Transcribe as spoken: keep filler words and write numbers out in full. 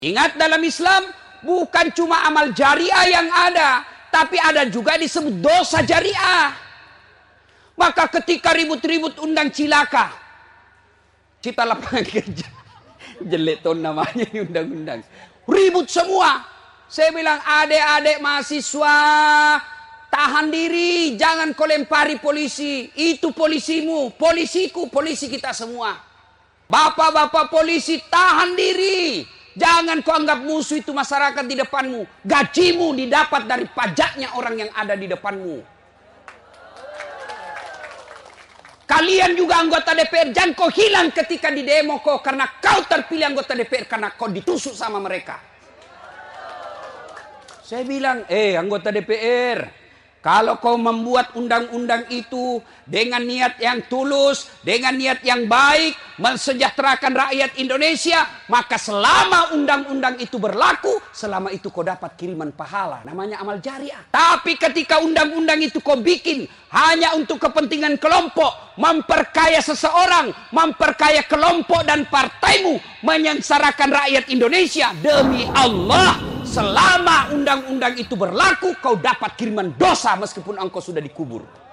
Ingat, dalam Islam bukan cuma amal jariah yang ada, tapi ada juga disebut dosa jariah. Maka ketika ribut-ribut undang cilaka, cipta lapangan kerja, jelek tuh namanya ini undang-undang, ribut semua. Saya bilang, adik-adik mahasiswa, tahan diri, jangan kau lempari polisi. Itu polisimu, polisiku, polisi kita semua. Bapak-bapak polisi, tahan diri. Jangan kau anggap musuh itu masyarakat di depanmu. Gajimu didapat dari pajaknya orang yang ada di depanmu. Kalian juga anggota D P R, jangan kau hilang ketika di demo kau, karena kau terpilih anggota D P R karena kau ditusuk sama mereka. Saya bilang, eh anggota D P R, kalau kau membuat undang-undang itu dengan niat yang tulus, dengan niat yang baik, mensejahterakan rakyat Indonesia, maka selama undang-undang itu berlaku, selama itu kau dapat kiriman pahala. Namanya amal jariah. Tapi ketika undang-undang itu kau bikin hanya untuk kepentingan kelompok, memperkaya seseorang, memperkaya kelompok dan partaimu, menyengsarakan rakyat Indonesia, demi Allah, selama undang-undang itu berlaku, kau dapat kiriman dosa meskipun engkau sudah dikubur.